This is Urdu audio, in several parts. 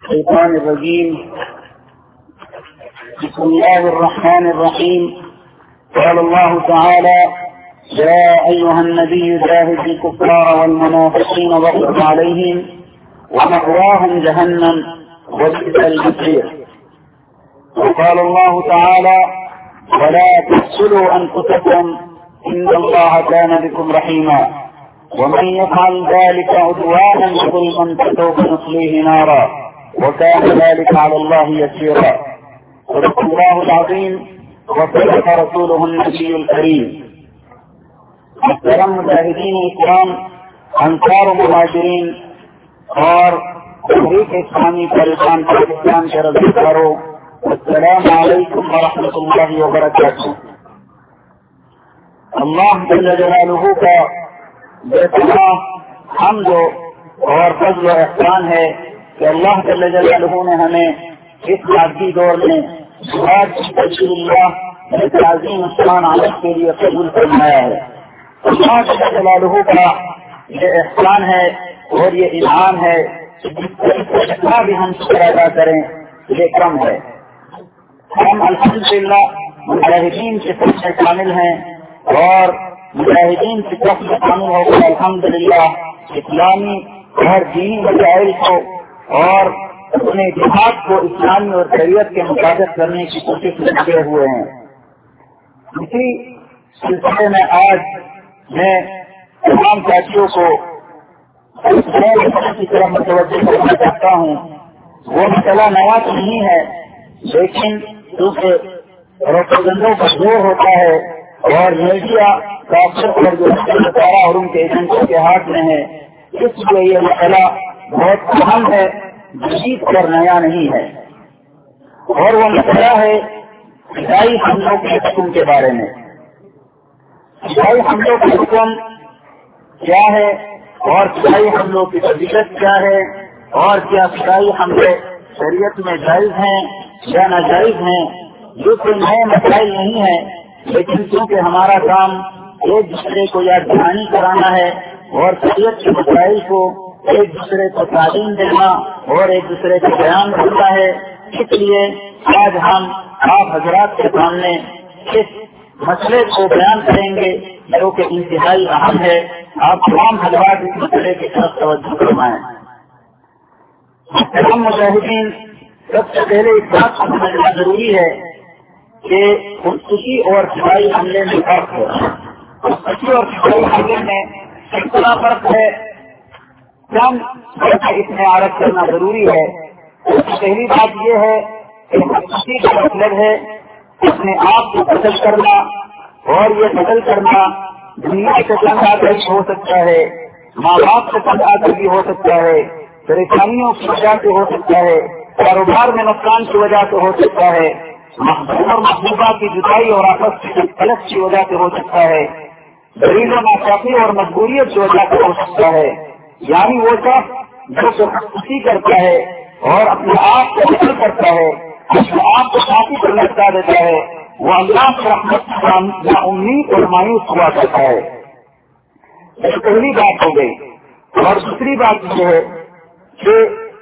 الشيطان الرجيم. بسم الله الرحمن الرحيم. قال الله تعالى: يا أيها النبي جاهد الكفار والمنافقين واغلظ عليهم ومأواهم جهنم وبئس المصير. وقال الله تعالى: ولا تقتلوا أنفسكم إن الله كان بكم رحيما ومن يفعل ذلك عدوانا وظلما فسوف نصليه نارا وكان ذلك على الله يسيرا. صدق الله العظيم وصدق رسوله النبي الكريم. محترم مجاہدین اسلام، انصار و مہاجرین اور تحریک اسلامی طالبان پاکستان کے رضاکاروں، السلام علیکم ورحمۃ اللہ وبرکاتہ۔ اللہ جل جلالہ کا بے پناہ حمد اور فضل و احسان ہے کہ اللہ جل جلالہ نے ہمیں اس مادی دور میں جہاد فی سبیل اللہ تعظیم الشان عمل کے لیے قبول فرمایا ہے۔ اللہ جل جلالہ کا یہ احسان ہے اور یہ انعام ہے کہ جتنا بھی ہم شکر ادا کریں یہ کم ہے۔ ہم الحمدللہ مجاہدین کے سب میں شامل ہیں اور مجاہدین کی طرف سے شامل ہو کر الحمدللہ اسلامی اور دینی مسائل کو اور اپنے جہاد کو اسلامی اور شریعت کے مطابق کرنے کی کوشش میں لگے ہوئے ہیں۔ اسی سلسلے میں آج میں تمام ساتھیوں کو کی طرف متوجہ کرنا چاہتا ہوں۔ وہ مسئلہ نیا تو نہیں ہے، لیکن کیونکہ پروپیگنڈوں کا زور ہوتا ہے اور میڈیا کافر پر جو ستارہ اور ان کے ایجنٹوں کے ہاتھ میں ہے، اس لیے یہ مسئلہ بہت اہم ہے، جدید اور نیا نہیں ہے۔ اور وہ مسئلہ ہے فضائی حملوں کے حکم کے بارے میں۔ فضائی حملوں کا حکم کیا ہے اور فضائی حملوں کی فضیلت کیا ہے اور کیا فضائی حملے شریعت میں جائز ہیں یا ناجائز ہیں؟ جو کوئی نئے مسائل نہیں ہے، لیکن کیونکہ ہمارا کام ایک دوسرے کو یاد دہانی کرانا ہے اور شریعت کے مسائل کو ایک دوسرے کو تعلیم دینا اور ایک دوسرے کو بیان کرنا ہے، اس لیے آج ہم آپ حضرات کے سامنے اس مسئلے کو بیان کریں گے جو کہ انتہائی اہم ہے۔ آپ تمام حضرات اس مسئلے کی طرف توجہ فرمائیں۔ تمام مجاہدین، سب سے پہلے اس بات کو سمجھنا ضروری ہے کہ خودکشی اور فضائی حملے میں فرق ہے۔ خودکشی اور فضائی حملے میں کتنا فرق ہے، اس میں عرض کرنا ضروری ہے۔ پہلی بات یہ ہے کہ خودکشی کا مطلب ہے اپنے آپ کو قتل کرنا، اور یہ قتل کرنا دنیا سے تنگ آ کر ہو سکتا ہے، ماں باپ سے تنگ آ کر بھی ہو سکتا ہے، پریشانیوں کی وجہ سے ہو سکتا ہے، کاروبار میں نقصان کی وجہ سے ہو سکتا ہے، محبوب اور محبوبہ کی جدائی اور آپس کی غلط کی وجہ سے ہو سکتا ہے، غریب و ناچاقی اور مجبوریت کی وجہ سے ہو سکتا ہے۔ یعنی وہ شخص جو خودکشی کرتا ہے اور اپنے آپ کو قتل کرتا ہے، اپنے آپ کو پھانسی پر لٹکا دیتا ہے، وہ اللہ کی رحمت سے نا امید اور مایوس ہوا کرتا ہے۔ یہ پہلی بات ہو گئی۔ اور دوسری بات یہ ہے کہ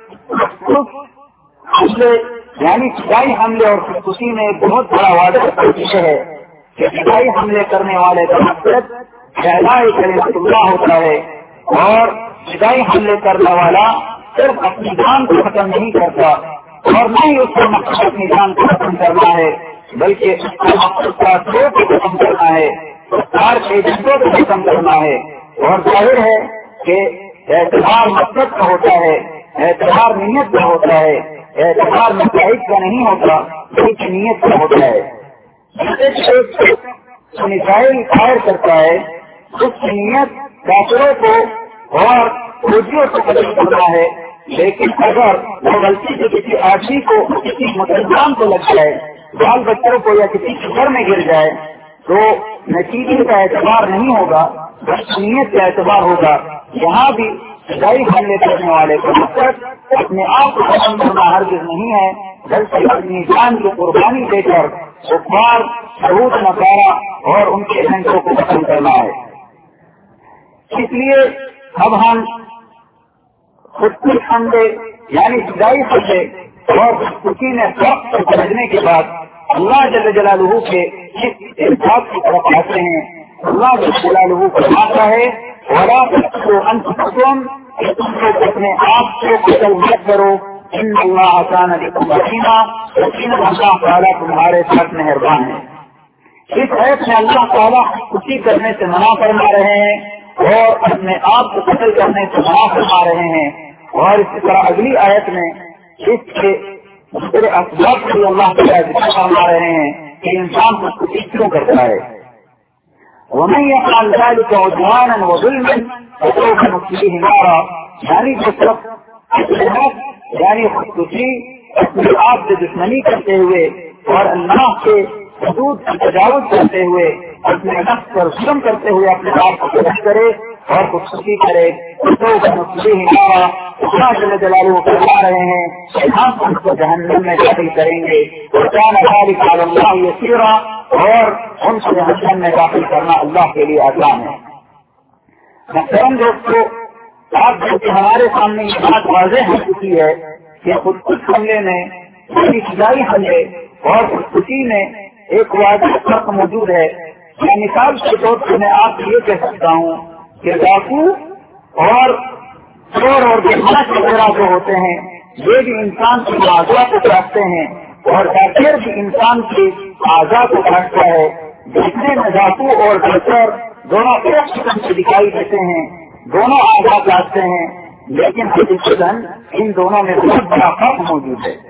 حملے یعنی فضائی حملے اور خودکشی میں ایک بہت بڑا واضح ہے کہ فضائی حملے کرنے والے کا مقصد پھیلائی کلمت اللہ ہوتا ہے، اور فضائی حملے کرنے والا صرف اپنی جان کو ختم نہیں کرتا اور نہ ہی اس کا مقصد اپنی جان کو ختم کرنا ہے، بلکہ اس کا مقصد کافروں کو ختم کرنا ہے، سرکار کے ایجنٹوں کو ختم کرنا ہے۔ اور ظاہر ہے کہ اعتبار مقصد کا ہوتا ہے، اعتبار نیت کا ہوتا ہے، اعتبار مسائل کا نہیں ہوتا بلکہ نیت کا ہوتا ہے۔ مسائل فائر کرتا ہے، اس کی نیت کافروں کو اور فوجیوں کو ختم کرنا ہے، لیکن اگر وہ غلطی سے کسی آدمی کو کسی مسلمان کو لگ جائے، بال بچوں کو یا کسی کے گھر میں گر جائے، تو نتیجے کا اعتبار نہیں ہوگا، نیت کا اعتبار ہوگا۔ یہاں بھی فضائی حملے کرنے والے کا مقصد اپنے آپ کو ختم کرنا ہرگز نہیں ہے، بلکہ اپنی جان کی قربانی دے کر کفار، یہود نصارا اور ان کے ایجنٹوں کو ختم کرنا ہے۔ اس لیے اب ہم خود کچھ حملے یعنی فدائی حملے اور خودکشی میں فرق کو سمجھنے کے بعد اللہ جل جلالہ کے اس بات کی طرف آتے ہیں. اللہ جل جلالہ فرماتا ہے وَلَا تَقْتُلُوا أَنفُسَكُمْ کہ تم لوگ اپنے آپ کو قتل مت کرو. ان اللہ کان بکم رحیما یقیناً اللہ تعالیٰ تمہارے ساتھ مہربان ہے. اس آیت میں اللہ تعالیٰ خودکشی کرنے سے منع فرما رہے ہیں اور اپنے آپ کو قتل کرنے سے منع فرما رہے ہیں. اور اسی طرح اگلی آیت میں اس کے دوسرے اسباب بھی اللہ تعالیٰ ذکر فرما رہے ہیں کہ انسان خودکشی کیوں کرتا ہے. وَمَن يَفْعَلْ ذَلِكَ عُدْوَانًا وَظُلْمًا فَسَوْفَ نُصْلِيهِ نَارًا یعنی جس طرف یعنی خودکشی اپنے آپ سے دشمنی کرتے ہوئے اور اللہ کے حدود کی تجاوز کرتے ہوئے اپنے نفس پر ظلم کرتے ہوئے اپنے آپ کو پیش کرے اور خودکشی کرے تو اللہ جل جلالہ فرما رہے ہیں کہ ہم ان کو جہنم میں داخل کریں گے وَكَانَ ذَلِكَ عَلَى اللَّهِ يَسِيرًا اور ان کو جہنم میں داخل کرنا اللہ کے لیے آسان ہے. محترم دوستو آپ جو ہمارے سامنے یہ بات واضح ہو چکی ہے کہ خودکش حملے میں یعنی فدائی حملے اور خودکشی میں ایک واضح فرق موجود ہے. میں مثال کے طور پر میں آپ کو یہ کہہ سکتا ہوں کہ ڈاکو اور چور اور بدماش وغیرہ جو ہوتے ہیں یہ بھی انسان کی اعضاء کو کاٹتے ہیں اور ڈاکٹر بھی انسان کی اعضاء کو کاٹتا ہے. دیکھنے میں ڈاکو اور ڈاکٹر دونوں ایک قسم سے دکھائی دیتے ہیں, دونوں اعضاء کاٹتے ہیں, لیکن حقیقتاً ان دونوں میں بہت بڑا فرق موجود ہے.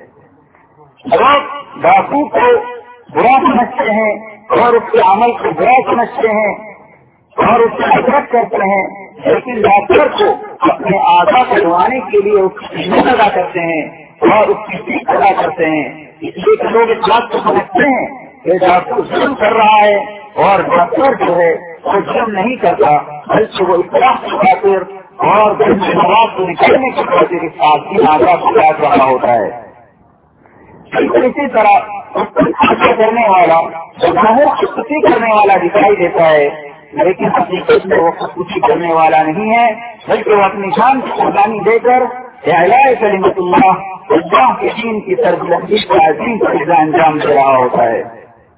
لوگ ڈاکو کو برا سمجھتے ہیں اور اس کے عمل کو برا سمجھتے ہیں اور اس سے نفرت کرتے ہیں, لیکن ڈاکٹر کو اپنے اعضاء کو ڈھوانے کے لیے اس کی محنت ادا کرتے ہیں اور اس کی فیس ادا کرتے ہیں. اس لیے کہ لوگ اس بات کو سمجھتے ہیں کہ ڈاکٹر ظلم کر رہا ہے اور ڈاکٹر جو ہے وہ ظلم نہیں کرتا بلکہ وہ اصلاح کی خاطر اور مواد کو نکالنے کی خاطر اس آدمی اعضاء کو کاٹ رہا ہوتا ہے. اسی طرح کرنے والا ظاہر خودکشی کرنے والا دکھائی دیتا ہے, لیکن حقیقت میں وہ خودکشی کرنے والا نہیں ہے بلکہ وہ اپنی جان کی قربانی دے کر اعلاء کلمت اللہ کے دین کی سربلندی کا عظیم فریضہ انجام دے رہا ہوتا ہے.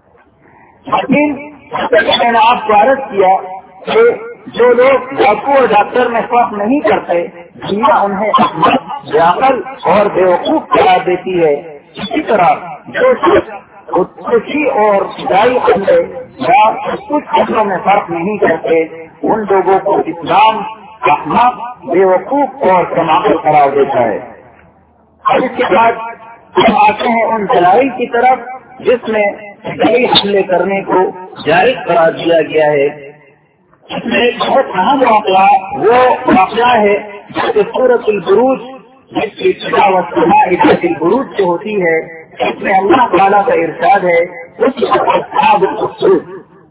لیکن میں نے آپ کو عرض کیا کہ جو لوگ ڈاکو اور ڈاکٹر میں فرق نہیں کرتے دنیا انہیں احمق, جاہل اور بیوقوف قرار دیتی ہے. اسی طرح جو خودکشی اور فدائی حملے یا کچھ حملوں میں فرق نہیں کرتے ان لوگوں کو اسلام احمق, بیوقوف اور کماخل قرار دیتا ہے. اور اس کے بعد ہم آتے ہیں ان دلائل کی طرف جس میں فدائی حملے کرنے کو جائز قرار دیا گیا ہے. اس میں ایک بہت اہم واقعہ وہ واقعہ ہے جو سورۃ البروج جس کی تلاوت سورۃ البروج سے ہوتی ہے. اس میں اللہ تعالیٰ کا ارشاد ہے اصحاب الاخدود.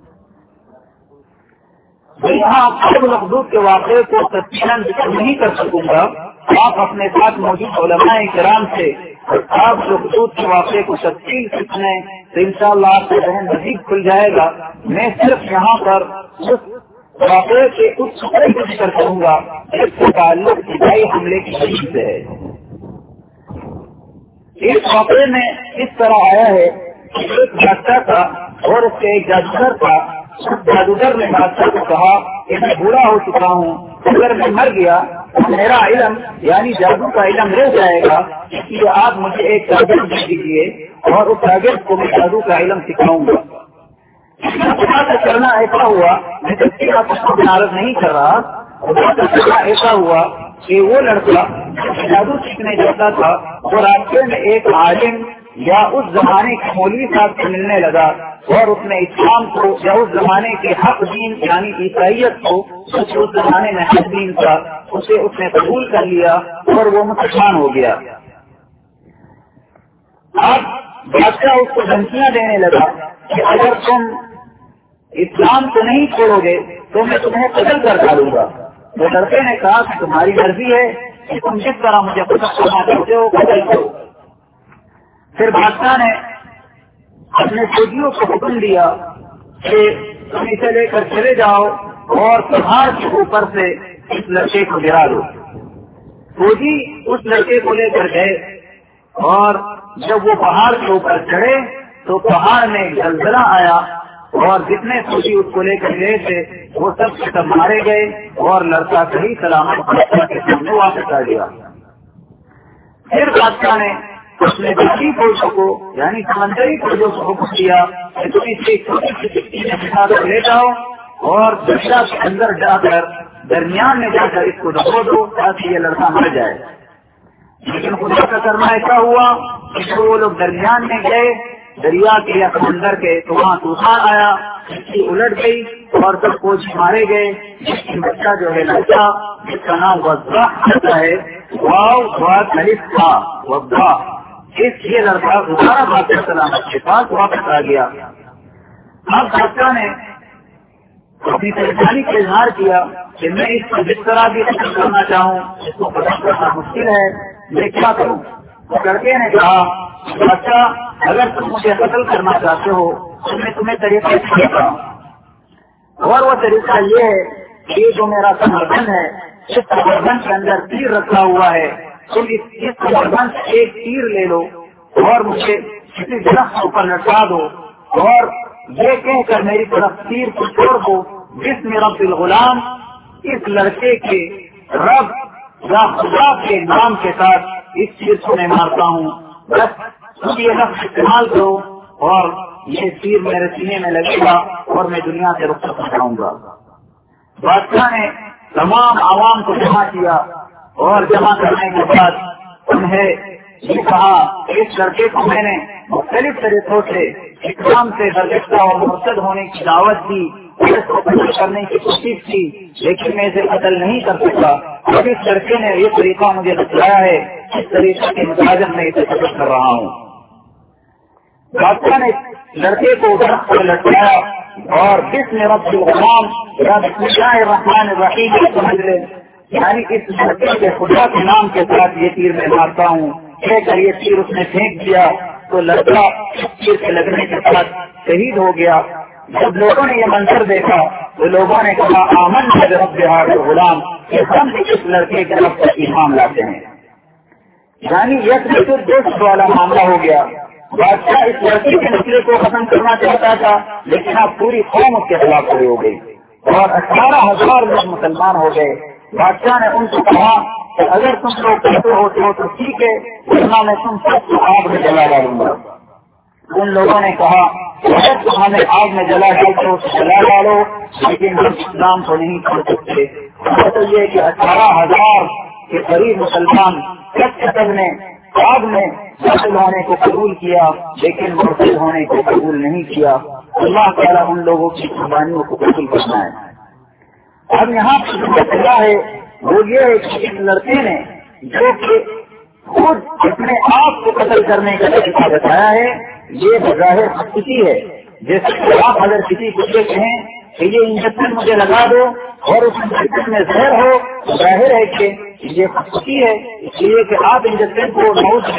یہاں اصحاب الاخدود کے واقعے کو تفصیلاً ذکر نہیں کر سکوں گا. آپ اپنے ساتھ موجود علماء کرام سے اصحاب الاخدود کے واقعے کو تفصیل سیکھنے تو انشاءاللہ آپ کا ذہن مزید کھل جائے گا. میں صرف یہاں پر واقعے کے کچھ خبریں کو ذکر کروں گا جس کا تعلق فدائی حملے کی وجہ سے ہے. اس واقعے میں اس طرح آیا ہے کہ ایک بادشاہ تھا اور اس کے ایک جادوگر تھا. جادوگر نے بادشاہ کو کہا کہ میں بوڑھا ہو چکا ہوں, اگر میں مر گیا تو میرا علم یعنی جادو کا علم رہ جائے گا, اس لیے آپ مجھے ایک شاگرد دے دیجیے اور اس شاگرد کو میں جادو کا علم سکھاؤں گا. کرنا ایسا ہوا, میں عرض نہیں کر رہا, ایسا ہوا کہ وہ لڑکا جادو سیکھنے جاتا تھا وہ راستے میں ایک عالم یا اس زمانے کے مولوی صاحب سے ملنے لگا اور اس نے اسلام کو یا اس زمانے کے حق دین یعنی عیسائیت کو اس زمانے میں حق دین تھا اسے اس نے قبول کر لیا اور وہ مسلمان ہو گیا. اب بادشاہ اس کو دھمکیاں دینے لگا کہ اگر تم اسلام کو نہیں چھوڑو گے تو میں تمہیں قتل کر ڈالوں گا. وہ لڑکے نے کہا کہ تمہاری مرضی ہے کہ تم جس طرح مجھے قتل کرنا چاہتے ہو قتل کرو. پھر بادشاہ نے اپنے فوجیوں کو حکم دیا کہ تم اسے لے کر چلے جاؤ اور پہاڑ کے اوپر سے اس لڑکے کو گرا دو. فوجی اس لڑکے کو لے کر گئے اور جب وہ پہاڑ کے اوپر چڑھے تو پہاڑ میں زلزلہ آیا اور جتنے فوجی اس کو لے کر گئے تھے وہ سب مارے گئے اور لڑکا صحیح سلامت بادشاہ کے سامنے واپس آ گیا۔ پھر بادشاہ نے اپنے باقی فوجوں کو یعنی سمندری فوجوں کو حکم دیا کہ تم اسے چھوٹی سی چٹکی میں بٹھا کر لے جاؤ اور دریا کے اندر جا کر درمیان میں جا کر اس کو ڈبو دو تاکہ یہ لڑکا مر جائے۔ لیکن خدا کا کرنا ایسا ہوا کہ وہ لوگ درمیان میں گئے دریا کے یا سمندر کے تو وہاں طوفان آیا، کشتی الٹ گئی اور سب فوج مارے گئے۔ جس کی بچہ جو ہے لڑکا جس کا نام وضاح ہوتا ہے یہ لڑکا دوبارہ بادشاہ سلامت کے پاس واپس آ گیا۔ اب بادشاہ نے اپنی پریشانی کا اظہار کیا کہ میں اس کو جس طرح بھی قتل کرنا چاہوں اس کو قتل کرنا مشکل ہے، میں کیا کروں؟ لڑکے نے کہا بادشاہ اگر تم مجھے قتل کرنا چاہتے ہو تو میں تمہیں طریقہ سکھاتا ہوں، اور وہ طریقہ یہ ہے کہ جو میرا سمربند ہے اس سمربند کے اندر تیر رکھا ہوا ہے، تم اس سمربند سے ایک تیر لے لو اور مجھے کسی درخت کے اوپر لٹکا دو اور یہ کہہ کر میری طرف تیر کو چھوڑ دو بسم رب الغلام، اس لڑکے کے رب یا خدا کے نام کے ساتھ اس تیر کو میں مارتا ہوں، بس تم یہ لفظ استعمال کرو اور یہ تیر میرے سینے میں لگے گا اور میں دنیا سے رخصت ہو جاؤں گا۔ بادشاہ نے تمام عوام کو جمع کیا اور جمع کرنے کے بعد انہیں یہ کہا اس لڑکے کو میں نے مختلف طریقوں سے اسلام سے برگشتہ اور مرتد ہونے کی دعوت دی، اس کو قتل کرنے کی کوشش کی لیکن میں اسے قتل نہیں کر سکا، اب اس لڑکے نے یہ طریقہ مجھے بتلایا ہے، اس طریقے کے مطابق میں اسے قتل کر رہا ہوں۔ بادشاہ نے لڑکے کو درخت پر لٹکایا اور بسم رب الغلام یا بسم اللہ الرحمن الرحیم سمجھ لے، یعنی اس لڑکے کے خدا کے نام کے ساتھ یہ تیر میں مارتا ہوں، کہہ کر یہ تیر اس نے پھینک دیا تو لڑکا تیر سے لگنے کے بعد شہید ہو گیا۔ جب لوگوں نے یہ منظر دیکھا تو لوگوں نے کہا آمن برب هذا الغلام، کہ ہم اس لڑکے کے رب پر ایمان لاتے ہیں، یعنی یک دوست والا معاملہ ہو گیا۔ بادشاہ اس لڑکی کے مسئلے کو ختم کرنا چاہتا تھا لیکن اب پوری قوم اس کے خلاف کھڑی ہو گئی اور 18,000 لوگ مسلمان ہو گئے۔ بادشاہ نے ان کو کہا کہ اگر تم لوگ کہتے ہوتے ہو تو ٹھیک ہے، ورنہ میں تم سب کو آگ میں جلا ڈالوں گا۔ ان لوگوں نے کہا اگر تم ہمیں آگ میں جلا ڈالتے ہو تو جلا ڈالو، لیکن ہم اسلام کو نہیں چھوڑ سکتے۔ تو یہ کہ 18,000 کے قریب مسلمان سب نے آگ میں داخل ہونے کو قبول کیا لیکن مرتد ہونے کو قبول نہیں کیا۔ اللہ تعالیٰ ان لوگوں کی قربانیوں کو قبول کرنا ہے۔ اب یہاں پر مسئلہ ہے وہ یہ ہے کہ اس لڑکے نے جو کہ خود اپنے آپ کو قتل کرنے کا طریقہ بتایا ہے یہ بظاہر خودکشی ہے، جیسے کہ آپ اگر کسی کو یہ کہیں کہ یہ انجیکشن مجھے لگا دو اور اس انجیکشن میں زہر ہو تو ظاہر ہے کہ یہ خودکشی ہے، اس لیے کہ آپ انجیکشن کو نوز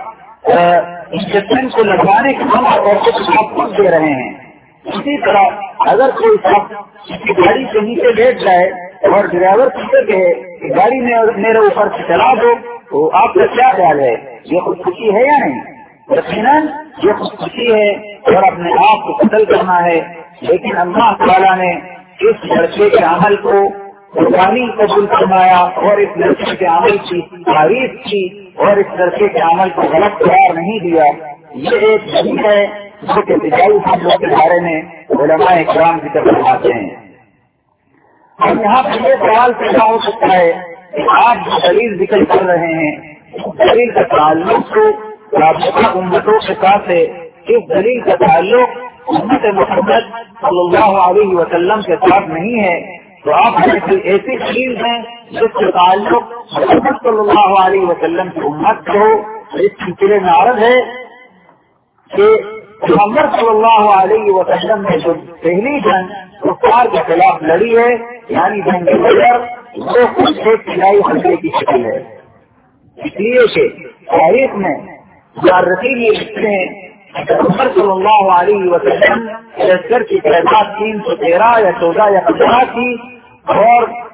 انجیکشن کو لگوانے کے ہم اور آپ خود دے رہے ہیں۔ اسی طرح اگر کوئی شخص کسی گاڑی کے نیچے بیٹھ جائے اور ڈرائیور پیچھے کہے کہ گاڑی میں میرے اوپر سے چلا دو تو آپ کا کیا خیال ہے، یہ خودکشی ہے یا نہیں؟ یقیناً یہ خودکشی ہے اور اپنے آپ کو قتل کرنا ہے، لیکن اللہ تعالیٰ نے اس لڑکے کے عمل کو قربانی قبول فرمایا اور اس لڑکے کے عمل کی تعریف کی اور اس لڑکے کے عمل کو غلط قرار نہیں دیا۔ یہ ایک دلیل ہے جو کہ فضائی حملوں کے بارے میں علماء کرام ذکر فرماتے ہیں۔ اب یہاں پر یہ سوال پیدا ہو سکتا ہے کہ آپ جو دلیل ذکر کر رہے ہیں دلیل کا تعلق تو رابطہ امتوں کے ساتھ ہے، اس دلیل کا تعلق امت محمد صلی اللہ علیہ وسلم کے ساتھ نہیں ہے، تو آپ ایسی دلیل ہیں جس کے تعلق محمد صلی اللہ علیہ وسلم کی امت کو اس سلسلے میں عرض ہے کہ محمد صلی اللہ علیہ وسلم نے جو پہلی جنگ کفار کے خلاف لڑی ہے یعنی جنگ بدر، وہ خود ایک فضائی حملے کی شکل ہے، اس لیے کہ تاریخ میں مورخین یہ لکھتے ہیں کہ محمد صلی اللہ علیہ وسلم لشکر کی تعداد 313 یا 14 یا 15 تھی اور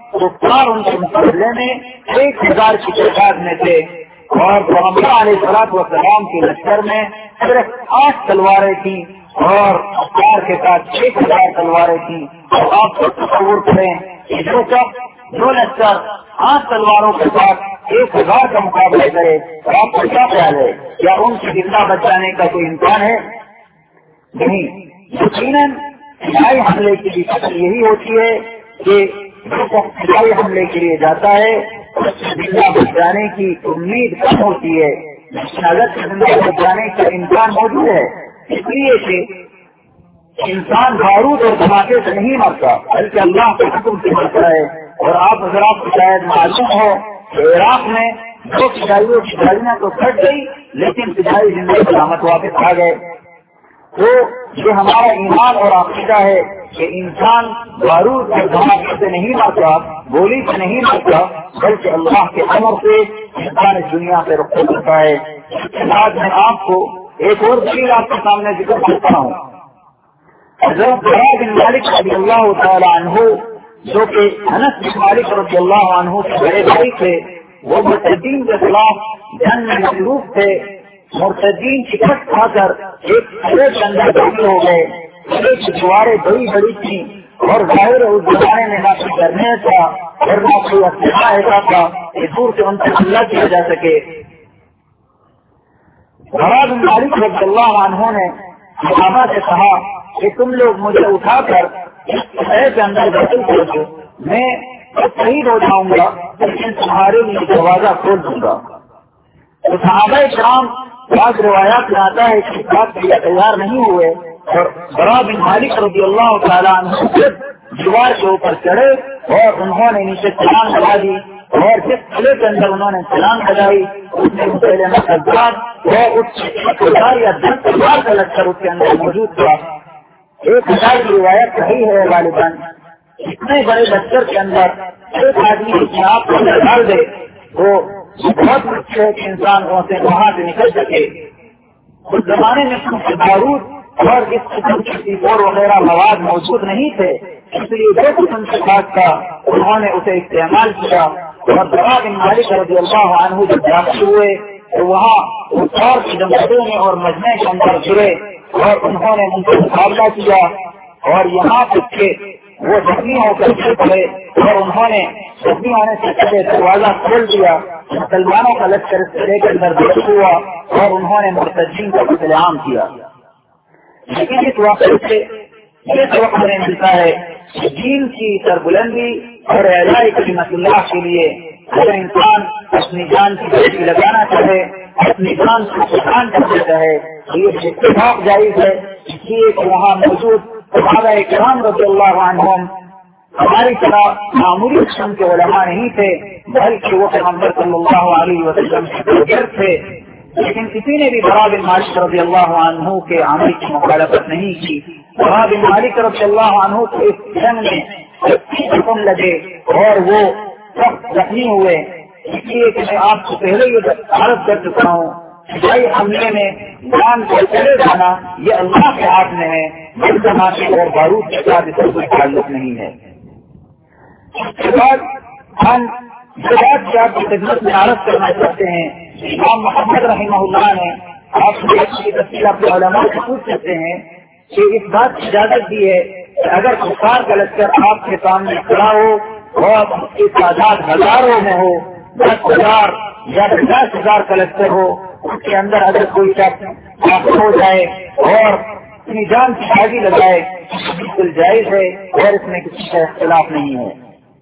کفار ان کے مقابلے میں 1000 کی تعداد میں تھے اور پیغمبر علیہ الصلوۃ والسلام کے لشکر میں صرف 8 تلواریں تھیں اور افطار کے ساتھ 1000 تلواریں تھیں. اور آپ کو تصور کریں کہ جو لشکر 8 تلواروں کے ساتھ 1000 کا مقابلہ کرے تو آپ کو کیا خیال ہے؟ کیا ان سے زندہ بچانے کا کوئی امکان ہے؟ نہیں. یقیناً فضائی حملے کی بھی شکل یہی ہوتی ہے کہ جو فضائی حملے کے لیے جاتا ہے اس سے زندہ بچانے کی امید کم ہوتی ہے، لیکن اگر زندہ بچانے کا امکان موجود ہے. اس لیے کہ انسان بارود اور دھماکے سے نہیں مرتا بلکہ اللہ کے حکم سے مرتا ہے. اور آپ حضرات کو شاید معلوم ہو کہ عراق میں 2 فضائیوں کی گاڑیاں تو پھٹ گئی لیکن فضائی زندگی سلامت واپس آ گئے. تو یہ ہمارا ایمان اور عقیدہ ہے کہ انسان بارود اور دھماکے سے نہیں مرتا، گولی سے نہیں مرتا، بلکہ اللہ کے امر سے انسان اس دنیا سے رخصت ہوتا ہے. اس کے بعد میں آپ کو ایک اور دلیل آپ کے سامنے ذکر کرتا ہوں. حضرت برا بن مالک رضی اللہ تعالی عنہ جو کہ انس بن مالک رضی اللہ عنہ کے بڑے بھائی تھے، وہ مرتدین کے خلاف جنگ میں مصروف تھے. مرتدین کی کٹ کھا کر ایک قلعے کے اندر داخل ہو گئے. قلعے کی دیواریں بڑی بڑی تھیں اور ظاہر اس زمانے میں نہ کوئی کرنے تھا اور نہ کوئی اسلحہ ایسا تھا کہ دور سے ان سے حملہ کیا جا سکے. برا بن مالک رضی اللہ عنہ نے صحابہ سے کہا کہ تم لوگ مجھے اٹھا کر اس قلعے کے اندر داخل کر دو، میں شہید ہو جاؤں گا لیکن تمہارے لیے دروازہ کھول دوں گا. تو صحابہ کرام بعض روایات میں آتا ہے کہ بات کے لیے تیار نہیں ہوئے اور برا بن مالک رضی اللہ تعالیٰ عنہ دیوار کے اوپر چڑھے اور انہوں نے نیچے چھلانگ لگا دی اور جس قلعے کے اندر انہوں نے چھلانگ لگائی اس میں مسلمہ کذاب اور اس 1000 یا 10,000 کا لشکر اس کے اندر موجود تھا. 1000 کی روایت صحیح ہے غالباً. اتنے بڑے لشکر کے اندر ایک آدمی اپنے آپ کو ڈال دے تو بہت مشکل ہے کہ انسان وہاں سے نکل سکے. اس زمانے میں بارود اور اس قسم کی سیپور وغیرہ مواد موجود نہیں تھے، اس لیے جو قسم کے ساتھ تھا انہوں نے اسے استعمال کیا. اور برا بن مالک رضی اللہ عنہ جب داخل ہوئے تو وہاں کفار کی جماعتوں میں اور مجمع کے اندر گرے اور انہوں نے ان سے مقابلہ کیا اور یہاں تک کہ وہ زخمی ہو کر گر پڑے اور انہوں نے زخمی ہونے سے پہلے دروازہ کھول دیا. مسلمانوں کا لشکر اس قلعے کے اندر داخل ہوا اور انہوں نے مرتدین کا قتل عام کیا. لیکن اس واقعے سے یہ سبق ہمیں ملتا ہے کہ دین کی سربلندی اور اعلاء کلمت اللہ کے لیے اگر انسان اپنی جان کی ڈیوٹی لگانا چاہے، اپنی جان کو قربان کرنا چاہے تو یہ اتفاق جائز ہے. اس لیے کہ وہاں موجود صحابہ کرام رضی اللہ عنہم ہماری طرح معمولی قسم کے علماء نہیں تھے بلکہ وہ پیغمبر صلی اللہ علیہ وسلم کے شاگرد تھے. لیکن کسی نے بھی برا بن مالک رضی اللہ عنہ کے عمل کی مخالفت نہیں کی. برا بن مالک رضی اللہ عنہ کو اس جنگ میں حکم لگے اور وہ سب زخمی ہوئے. اس لیے کہ میں آپ کو پہلے یہ عرض کر چکا ہوں فضائی حملے میں جان کو چلے جانا یہ اللہ کے ہاتھ میں ہے، بل دھماکے اور بارود کے ساتھ اس کا کوئی تعلق نہیں ہے. اس کے بعد ہم جو بات کی آپ کی خدمت میں عرض کرنا چاہتے ہیں، امام محمد رحمہ اللہ نے آپ کی تفصیل اپنے علماء سے پوچھ سکتے ہیں کہ اس بات کی اجازت دی ہے کہ اگر کفار کا لشکر آپ کے سامنے کھڑا ہو اور اس کی تعداد ہزاروں میں ہو، 10,000 یا 50,000 کا لشکر ہو، اس کے اندر اگر کوئی شخص داخل ہو جائے اور اپنی جان کی بازی لگائے بالکل جائز ہے اور اس میں کسی کا اختلاف نہیں ہے.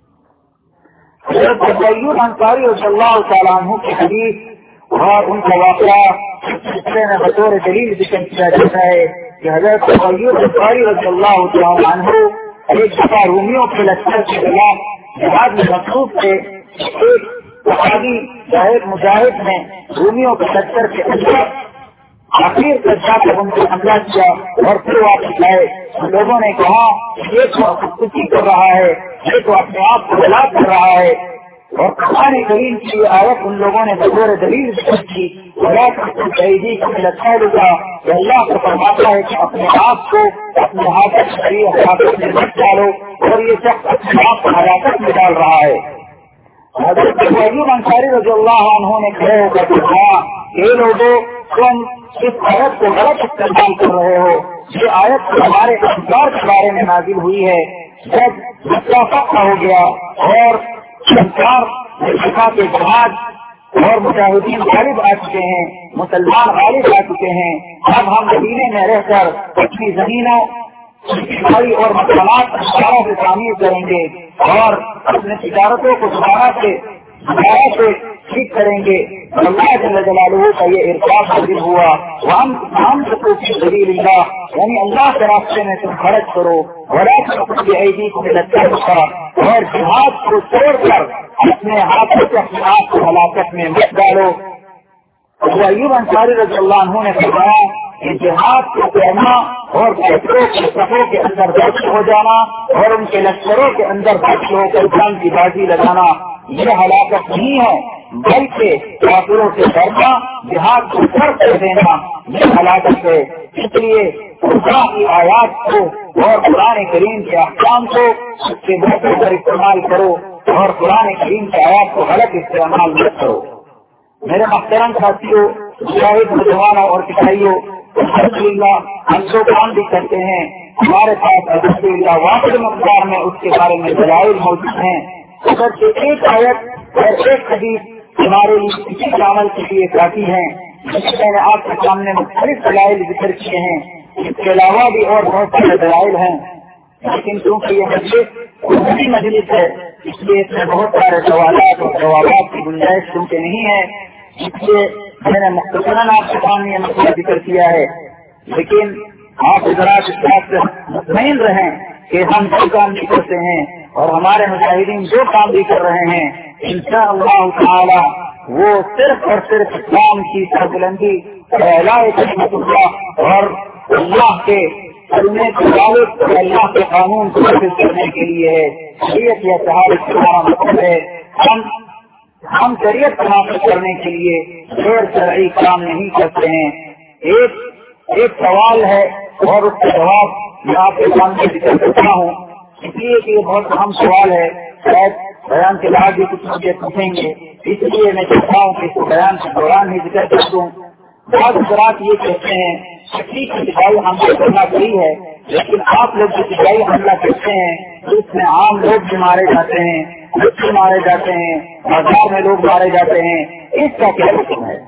حضرت ابو ایوب انصاری رضی اللہ تعالیٰ عنہ کی حدیث اور ان کا واقعہ سلسلے میں بطور دلیل ذکر کیا جاتا ہے کہ حضرت ابو ایوب انصاری رضی اللہ تعالیٰ عنہ ایک دفعہ رومیوں کے لشکر کے خلاف جہاد میں مصروف تھے. ایک صحابی یا ایک مجاہد نے رومیوں کے لشکر کے اندر آخر تک جا کر ان کو حملہ کیا اور پھر واپس آئے. لوگوں نے کہا یہ تو خودکشی کر رہا ہے، یہ تو اپنے آپ کو ہلاک کر رہا ہے. اور قرآن کریم کی آیت ان لوگوں نے بطور دلیل ذکر کی شہیدی کا لگتا لگا کہ اللہ کو فرماتا ہے کہ اپنے آپ کو اپنے ہاتھ میں مت ڈالو اور یہ شخص اپنے آپ کو ہلاکت میں ڈال رہا ہے. حضرت ایوب انصاری رضی اللہ عنہ نے کھڑے ہو کر کہا کہ لوگوں تم اس آیت کو غلط استعمال کر رہے ہو. یہ آیت ہمارے انصار کے بارے میں نازل ہوئی ہے. جب بچہ پکا ہو گیا اور انصار کے بعد اور مجاہدین غالب آ چکے ہیں, مسلمان غالب آ چکے ہیں, اب ہم مدینے میں رہ کر اپنی زمینوں اور مکانات دوبارہ سے تعمیر کریں گے اور اپنے تجارتوں کو دوبارہ سے ٹھیک کریں گے. اللہ جل جلالہ کا یہ ارشاد نازل ہوا ہم سبیل اللہ, یعنی اللہ کے راستے میں تم خرچ کرو اور جہاد کو چھوڑ کر اپنے ہاتھوں سے اپنے آپ کو ہلاکت میں مت ڈالو. ایوب انصاری رضی اللہ عنہ نے فرمایا کہ جہاد کو کرنا اور لشکروں کے صفوں کے اندر داخل ہو جانا اور ان کے لشکروں کے اندر داخل ہو کر جان کی بازی لگانا یہ ہلاکت نہیں ہے, بلکہ کافروں سے ڈرنا, جہاد کو ترک کر دینا یہ ہلاکت ہے. اس لیے اللہ کی آیات کو اور قرآن کریم کے احکام کو اس کے بہتر پر استعمال کرو اور قرآن کریم کی آیات کو غلط استعمال نہ کرو. میرے محترم ساتھیوں, مجاہد نوجوانوں اور کسائیوں, الحمدللہ ہم جو کام بھی کرتے ہیں ہمارے پاس الحمدللہ واقعی مقدار میں اس کے بارے میں دلائل موجود ہیں. اگر ایک آیت اور ایک حدیث ہمارے لیے کسی عمل کے لیے کافی ہیں, میں نے آپ کے سامنے مختلف دلائل ذکر کیے ہیں. اس کے علاوہ بھی اور بہت سارے دلائل ہیں, لیکن کیونکہ یہ مجلس ہے اس لیے اس میں بہت سارے سوالات اور جوابات کی گنجائش کیونکہ نہیں ہے, اس لیے میں نے مختصراً آپ کے سامنے یہ مسئلہ ذکر کیا ہے. لیکن آپ حضرات اس بات سے مطمئن رہیں کہ ہم جو کام بھی کرتے ہیں اور ہمارے مجاہدین جو کام بھی کر رہے ہیں انشاءاللہ تعالی وہ صرف اور صرف اسلام کی سربلندی اور اللہ کے کرنے کے ثابت اللہ کے قانون کو حاصل کرنے کے لیے ہے. شریعت یا صحابت ہمارا مطلب ہے ہم شریعت کو حاصل کرنے کے لیے غیر شرعی کام نہیں کرتے ہیں. ایک سوال ہے اور اس کا جواب میں آپ کے سامنے ذکر کرتا ہوں, اس لیے کہ یہ بہت اہم سوال ہے. شاید بیان کے بعد بھی کچھ مجھے پوچھیں گے, اس لیے میں چاہتا ہوں کہ اس کو بیان کے دوران ہی ذکر کر دوں. بعض حضرات یہ کہتے ہیں کہ فضائی حملہ کرنا صحیح ہے, لیکن آپ لوگ جو فضائی حملہ کرتے ہیں تو اس میں عام لوگ بھی مارے جاتے ہیں, بچے مارے جاتے ہیں, بازار میں لوگ مارے جاتے ہیں, اس کا کیا حکم ہے؟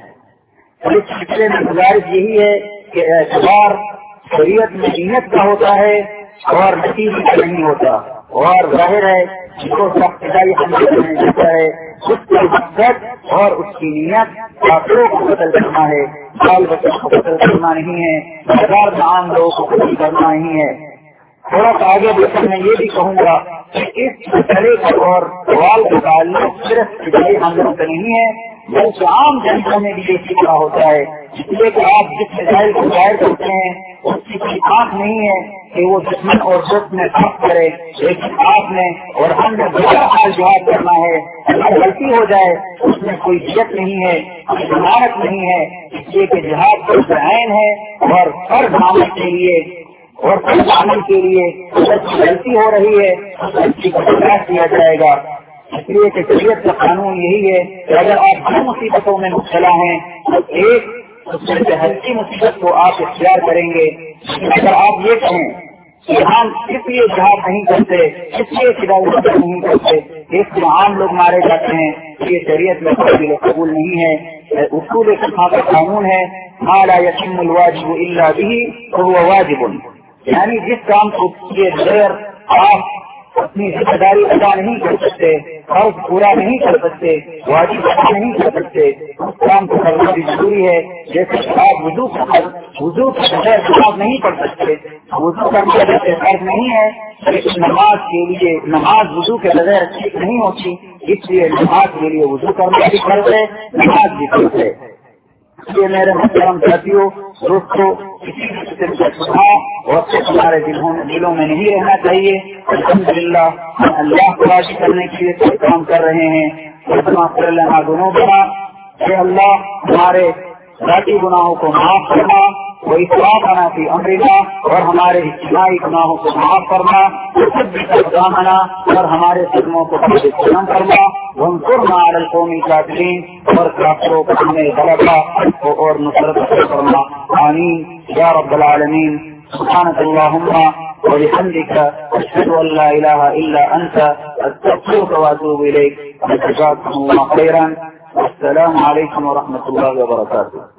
اس سلسلے میں گزارش یہی ہے کہ اعتبار شریعت میں نیت کا ہوتا ہے اور نتیجے کا نہیں ہوتا, اور ظاہر ہے جو سب فضائی حملہ کرنے جاتا ہے اس کا مقصد اور اس کی نیت کافروں کو قتل کرنا ہے, بال بچوں کو قتل کرنا نہیں ہے, بازار میں عام لوگوں کو قتل کرنا نہیں ہے. تھوڑا سا آگے بڑھ کر میں یہ بھی کہوں گا کہ اس مسئلے کا اور سوال کا تعلق صرف فضائی حملوں سے نہیں ہے بلکہ عام جنتا میں بھی یہ سیکھنا ہوتا ہے. اس لیے کہ آپ جس فضائل کو ظاہر کرتے ہیں اس کی کوئی آنکھ نہیں ہے کہ وہ دشمن اور دوست میں فرق کرے, لیکن آپ نے اور ہم نے بڑا حال جہاد کرنا ہے. اگر غلطی ہو جائے اس میں کوئی جیت نہیں ہے, کوئی ضمانت نہیں ہے, اس لیے کہ جہاد کا عین ہے اور ہر عمل کے لیے اور ہر عمل کے لیے اگر غلطی ہو رہی ہے تو غلطی کو برداشت کیا جائے گا. اس لیے کہ شریعت کا قانون یہی ہے کہ اگر آپ دو مصیبتوں میں مبتلا ہیں تو ایک اس سے ہلکی مصیبت کو آپ اختیار کریں گے. اگر آپ یہ کہیں کہ ہم اس لیے جہاد نہیں کرتے, اس لیے فضائی نہیں کرتے, اس میں عام لوگ مارے جاتے ہیں, یہ شریعت میں قابل قبول نہیں ہے. اصول فقہ کا قانون ہے ما لا يتم الواجب الا به فهو واجب, یعنی جس کام کو کیے بغیر آپ اپنی ذمہ داری ادا نہیں کر سکتے, فرض پورا نہیں کر سکتے, واجب ادا نہیں کر سکتے, اس کام کو کرنا بھی ضروری ہے. جیسے کہ آپ وضو کے بغیر نماز نہیں پڑھ سکتے, وضو کرنا جیسے فرض نہیں ہے, لیکن نماز کے لیے نماز وضو کے بغیر ٹھیک نہیں ہوتی, اس لیے نماز کے لیے وضو کرنا بھی فرض ہے, نماز بھی فرض ہے. یہ میرے محترم ساتھیوں دوستوں کسی قسم کا شبہ اور ہمارے دلوں میں نہیں رہنا چاہیے. الحمدللہ ہم اللہ کو راضی کرنے کے لیے کام کر رہے ہیں. گنوبنا کہ اللہ ہمارے ذاتی گناہوں کو معاف کرنا, وہ اصلاح کرنا فی امرنا, اور ہمارے اجتماعی گناہوں کو معاف کرنا, اقدامنا اور ہمارے قدموں کو ختم کرنا, وانصرنا علی القوم الکافرین, اور کافروں پر ہمیں غلبہ اور نصرت کرنا. آمین یا رب العالمین. سبحانک اللہم وبحمدک اشہد ان لا الہ الا انت استغفرک واتوب الیک. جزاکم اللہ خیرا. السلام علیکم ورحمۃ اللہ وبرکاتہ.